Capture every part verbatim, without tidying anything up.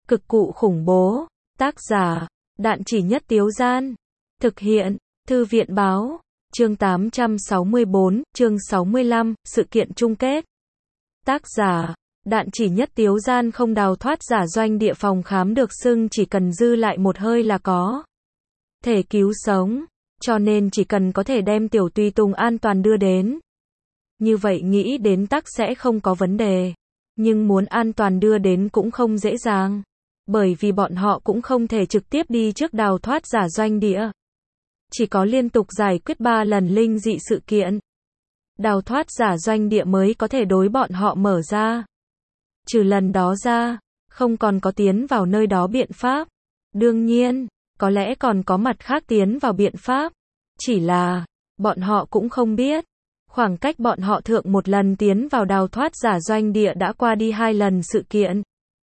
Cực cụ khủng bố. Tác giả, Đạn Chỉ Nhất Tiếu Gian. Thực hiện, Thư viện Báo. Chương tám trăm sáu mươi bốn, chương sáu mươi lăm, sự kiện chung kết. Tác giả, Đạn Chỉ Nhất Tiếu Gian không đào thoát giả doanh địa phòng khám được xưng chỉ cần dư lại một hơi là có thể cứu sống, cho nên chỉ cần có thể đem Tiểu Tùy Tùng an toàn đưa đến. Như vậy nghĩ đến tắc sẽ không có vấn đề. Nhưng muốn an toàn đưa đến cũng không dễ dàng. Bởi vì bọn họ cũng không thể trực tiếp đi trước đào thoát giả doanh địa. Chỉ có liên tục giải quyết ba lần linh dị sự kiện. Đào thoát giả doanh địa mới có thể đối bọn họ mở ra. Trừ lần đó ra, không còn có tiến vào nơi đó biện pháp. Đương nhiên, có lẽ còn có mặt khác tiến vào biện pháp. Chỉ là, bọn họ cũng không biết. Khoảng cách bọn họ thượng một lần tiến vào đào thoát giả doanh địa đã qua đi hai lần sự kiện.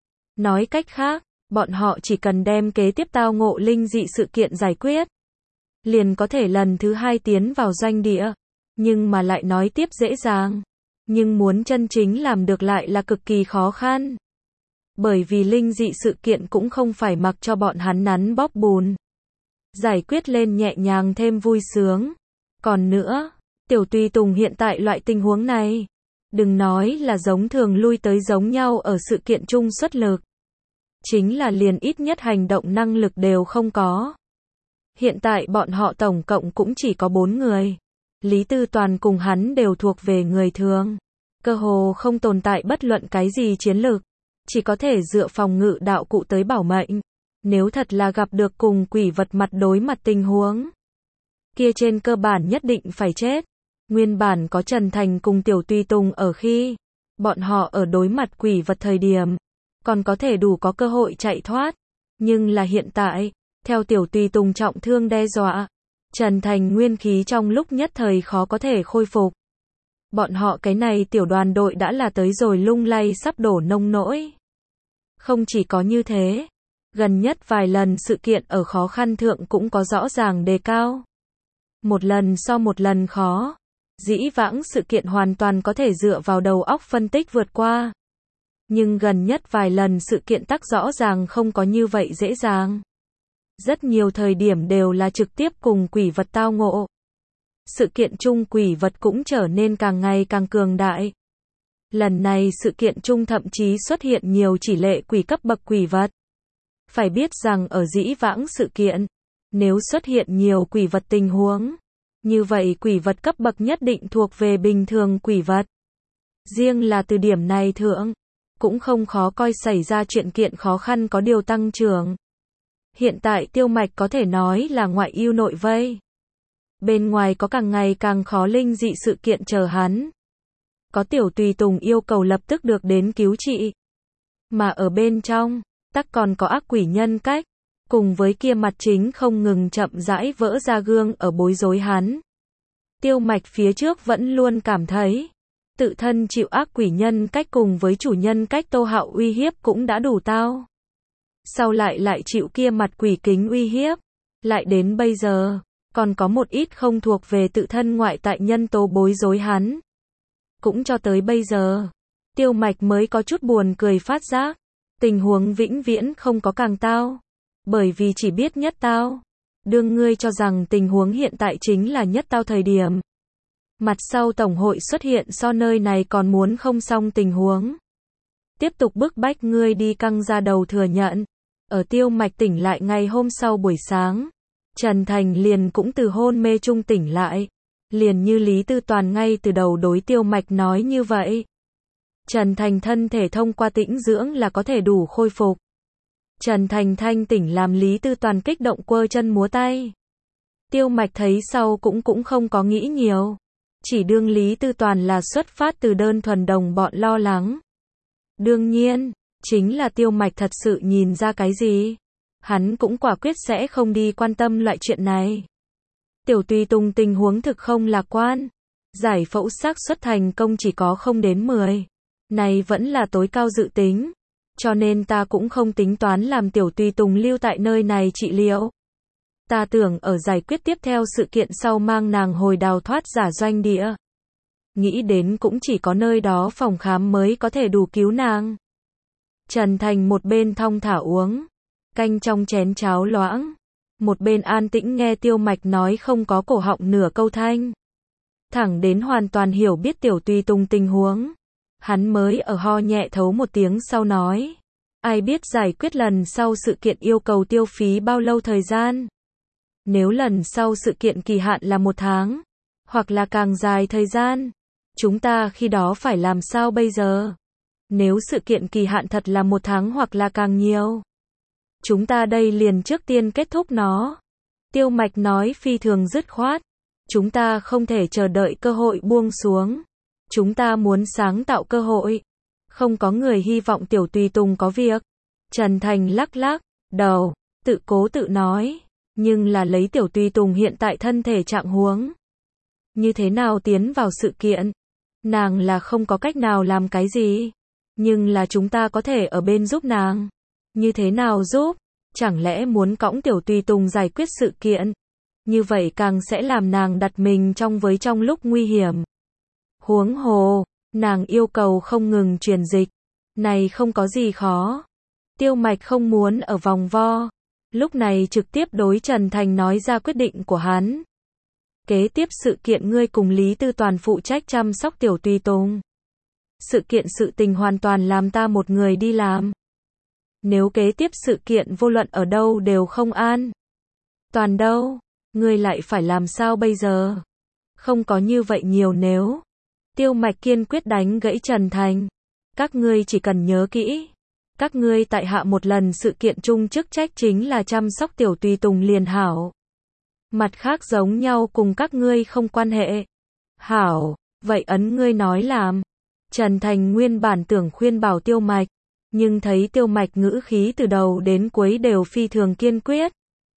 Nói cách khác, bọn họ chỉ cần đem kế tiếp tao ngộ linh dị sự kiện giải quyết. Liền có thể lần thứ hai tiến vào doanh địa. Nhưng mà lại nói tiếp dễ dàng. Nhưng muốn chân chính làm được lại là cực kỳ khó khăn. Bởi vì linh dị sự kiện cũng không phải mặc cho bọn hắn nắn bóp bùn. Giải quyết lên nhẹ nhàng thêm vui sướng. Còn nữa, Tiểu Tùy Tùng hiện tại loại tình huống này. Đừng nói là giống thường lui tới giống nhau ở sự kiện chung xuất lực. Chính là liền ít nhất hành động năng lực đều không có. Hiện tại bọn họ tổng cộng cũng chỉ có bốn người. Lý Tư Toàn cùng hắn đều thuộc về người thường. Cơ hồ không tồn tại bất luận cái gì chiến lược. Chỉ có thể dựa phòng ngự đạo cụ tới bảo mệnh. Nếu thật là gặp được cùng quỷ vật mặt đối mặt tình huống. Kia trên cơ bản nhất định phải chết. Nguyên bản có Trần Thành cùng Tiểu Tùy Tùng ở khi. Bọn họ ở đối mặt quỷ vật thời điểm. Còn có thể đủ có cơ hội chạy thoát. Nhưng là hiện tại. Theo Tiểu Tùy Tùng trọng thương đe dọa. Trần Thành nguyên khí trong lúc nhất thời khó có thể khôi phục. Bọn họ cái này tiểu đoàn đội đã là tới rồi lung lay sắp đổ nông nỗi. Không chỉ có như thế. Gần nhất vài lần sự kiện ở khó khăn thượng cũng có rõ ràng đề cao. Một lần so một lần khó. Dĩ vãng sự kiện hoàn toàn có thể dựa vào đầu óc phân tích vượt qua. Nhưng gần nhất vài lần sự kiện tắc rõ ràng không có như vậy dễ dàng. Rất nhiều thời điểm đều là trực tiếp cùng quỷ vật tao ngộ. Sự kiện chung quỷ vật cũng trở nên càng ngày càng cường đại. Lần này sự kiện chung thậm chí xuất hiện nhiều chỉ lệ quỷ cấp bậc quỷ vật. Phải biết rằng ở dĩ vãng sự kiện, nếu xuất hiện nhiều quỷ vật tình huống, như vậy quỷ vật cấp bậc nhất định thuộc về bình thường quỷ vật. Riêng là từ điểm này thượng, cũng không khó coi xảy ra chuyện kiện khó khăn có điều tăng trưởng. Hiện tại Tiêu Mạch có thể nói là ngoại ưu nội vây. Bên ngoài có càng ngày càng khó linh dị sự kiện chờ hắn. Có Tiểu Tùy Tùng yêu cầu lập tức được đến cứu trị. Mà ở bên trong, tắc còn có ác quỷ nhân cách. Cùng với kia mặt chính không ngừng chậm rãi vỡ ra gương ở bối rối hắn. Tiêu Mạch phía trước vẫn luôn cảm thấy. Tự thân chịu ác quỷ nhân cách cùng với chủ nhân cách Tô Hạo uy hiếp cũng đã đủ tao. Sau lại lại chịu kia mặt quỷ kính uy hiếp. Lại đến bây giờ, còn có một ít không thuộc về tự thân ngoại tại nhân tố bối rối hắn. Cũng cho tới bây giờ, Tiêu Mạch mới có chút buồn cười phát giác. Tình huống vĩnh viễn không có càng tao. Bởi vì chỉ biết nhất tao. Đương ngươi cho rằng tình huống hiện tại chính là nhất tao thời điểm. Mặt sau tổng hội xuất hiện so nơi này còn muốn không xong tình huống. Tiếp tục bức bách ngươi đi căng ra đầu thừa nhận. Ở Tiêu Mạch tỉnh lại ngày hôm sau buổi sáng. Trần Thành liền cũng từ hôn mê trung tỉnh lại. Liền như Lý Tư Toàn ngay từ đầu đối Tiêu Mạch nói như vậy. Trần Thành thân thể thông qua tĩnh dưỡng là có thể đủ khôi phục. Trần Thành thanh tỉnh làm Lý Tư Toàn kích động quơ chân múa tay. Tiêu Mạch thấy sau cũng cũng không có nghĩ nhiều. Chỉ đương Lý Tư Toàn là xuất phát từ đơn thuần đồng bọn lo lắng. Đương nhiên, chính là Tiêu Mạch thật sự nhìn ra cái gì. Hắn cũng quả quyết sẽ không đi quan tâm loại chuyện này. Tiểu Tùy Tùng tình huống thực không lạc quan. Giải phẫu xác suất thành công chỉ có không đến mười. Này vẫn là tối cao dự tính. Cho nên ta cũng không tính toán làm Tiểu Tùy Tùng lưu tại nơi này trị liệu. Ta tưởng ở giải quyết tiếp theo sự kiện sau mang nàng hồi đào thoát giả doanh địa. Nghĩ đến cũng chỉ có nơi đó phòng khám mới có thể đủ cứu nàng. Trần Thành một bên thong thả uống canh trong chén cháo loãng, một bên an tĩnh nghe Tiêu Mạch nói không có cổ họng nửa câu thanh. Thẳng đến hoàn toàn hiểu biết Tiểu Tùy Tùng tình huống, hắn mới ở ho nhẹ thấu một tiếng sau nói. Ai biết giải quyết lần sau sự kiện yêu cầu tiêu phí bao lâu thời gian? Nếu lần sau sự kiện kỳ hạn là một tháng, hoặc là càng dài thời gian, chúng ta khi đó phải làm sao bây giờ? Nếu sự kiện kỳ hạn thật là một tháng hoặc là càng nhiều, chúng ta đây liền trước tiên kết thúc nó. Tiêu Mạch nói phi thường dứt khoát. Chúng ta không thể chờ đợi cơ hội buông xuống. Chúng ta muốn sáng tạo cơ hội. Không có người hy vọng Tiểu Tùy Tùng có việc. Trần Thành lắc lắc đầu, tự cố tự nói. Nhưng là lấy Tiểu Tùy Tùng hiện tại thân thể trạng huống, như thế nào tiến vào sự kiện? Nàng là không có cách nào làm cái gì. Nhưng là chúng ta có thể ở bên giúp nàng. Như thế nào giúp? Chẳng lẽ muốn cõng Tiểu Tùy Tùng giải quyết sự kiện? Như vậy càng sẽ làm nàng đặt mình trong với trong lúc nguy hiểm. Huống hồ, nàng yêu cầu không ngừng truyền dịch. Này không có gì khó. Tiêu Mạch không muốn ở vòng vo. Lúc này trực tiếp đối Trần Thành nói ra quyết định của hắn. Kế tiếp sự kiện ngươi cùng Lý Tư Toàn phụ trách chăm sóc Tiểu Tùy Tùng. Sự kiện sự tình hoàn toàn làm ta một người đi làm. Nếu kế tiếp sự kiện vô luận ở đâu đều không an toàn đâu, ngươi lại phải làm sao bây giờ? Không có như vậy nhiều nếu. Tiêu Mạch kiên quyết đánh gãy Trần Thành. Các ngươi chỉ cần nhớ kỹ. Các ngươi tại hạ một lần sự kiện chung chức trách chính là chăm sóc Tiểu Tùy Tùng liền hảo. Mặt khác giống nhau cùng các ngươi không quan hệ. Hảo, vậy ấn ngươi nói làm. Trần Thành nguyên bản tưởng khuyên bảo Tiêu Mạch, nhưng thấy Tiêu Mạch ngữ khí từ đầu đến cuối đều phi thường kiên quyết.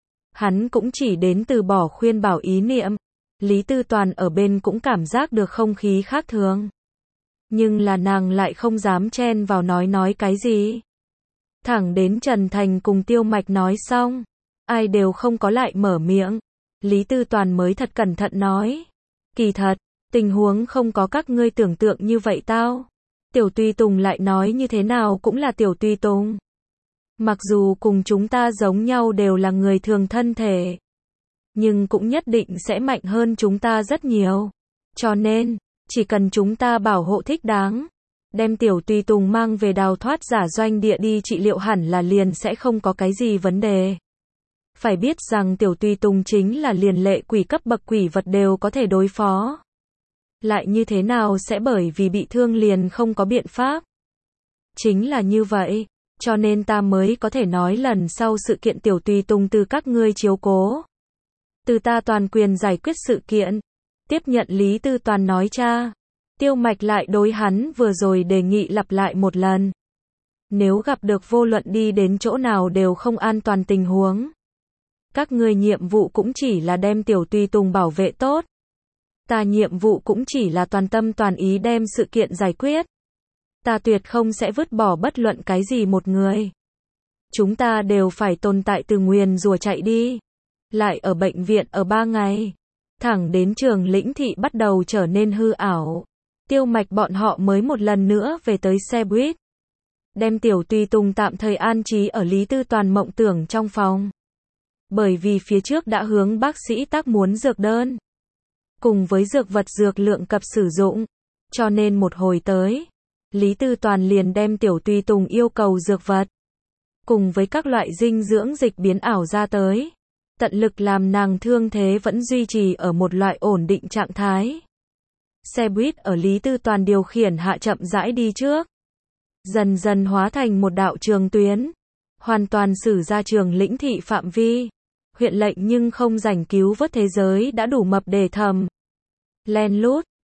Hắn cũng chỉ đến từ bỏ khuyên bảo ý niệm. Lý Tư Toàn ở bên cũng cảm giác được không khí khác thường. Nhưng là nàng lại không dám chen vào nói nói cái gì. Thẳng đến Trần Thành cùng Tiêu Mạch nói xong, ai đều không có lại mở miệng. Lý Tư Toàn mới thật cẩn thận nói. Kỳ thật, tình huống không có các ngươi tưởng tượng như vậy tao. Tiểu Tùy Tùng lại nói như thế nào cũng là Tiểu Tùy Tùng. Mặc dù cùng chúng ta giống nhau đều là người thường thân thể, nhưng cũng nhất định sẽ mạnh hơn chúng ta rất nhiều. Cho nên, chỉ cần chúng ta bảo hộ thích đáng, đem Tiểu Tùy Tùng mang về đào thoát giả doanh địa đi trị liệu hẳn là liền sẽ không có cái gì vấn đề. Phải biết rằng Tiểu Tùy Tùng chính là liền lệ quỷ cấp bậc quỷ vật đều có thể đối phó. Lại như thế nào sẽ bởi vì bị thương liền không có biện pháp? Chính là như vậy, cho nên ta mới có thể nói lần sau sự kiện Tiểu Tùy Tùng từ các ngươi chiếu cố. Từ ta toàn quyền giải quyết sự kiện. Tiếp nhận Lý Tư Toàn nói cha. Tiêu Mạch lại đối hắn vừa rồi đề nghị lặp lại một lần. Nếu gặp được vô luận đi đến chỗ nào đều không an toàn tình huống, các ngươi nhiệm vụ cũng chỉ là đem Tiểu Tùy Tùng bảo vệ tốt. Ta nhiệm vụ cũng chỉ là toàn tâm toàn ý đem sự kiện giải quyết. Ta tuyệt không sẽ vứt bỏ bất luận cái gì một người. Chúng ta đều phải tồn tại từ nguyền rủa chạy đi. Lại ở bệnh viện ở ba ngày. Thẳng đến Trường Lĩnh Thị bắt đầu trở nên hư ảo. Tiêu Mạch bọn họ mới một lần nữa về tới xe buýt. Đem Tiểu Tùy Tùng tạm thời an trí ở Lý Tư Toàn mộng tưởng trong phòng. Bởi vì phía trước đã hướng bác sĩ tác muốn dược đơn. Cùng với dược vật dược lượng cập sử dụng. Cho nên một hồi tới, Lý Tư Toàn liền đem Tiểu Tùy Tùng yêu cầu dược vật. Cùng với các loại dinh dưỡng dịch biến ảo ra tới. Tận lực làm nàng thương thế vẫn duy trì ở một loại ổn định trạng thái. Xe buýt ở Lý Tư Toàn điều khiển hạ chậm rãi đi trước. Dần dần hóa thành một đạo trường tuyến. Hoàn toàn xử ra Trường Lĩnh Thị phạm vi. Huyện lệnh nhưng không rảnh cứu vớt thế giới đã đủ mập để thầm. Len lút,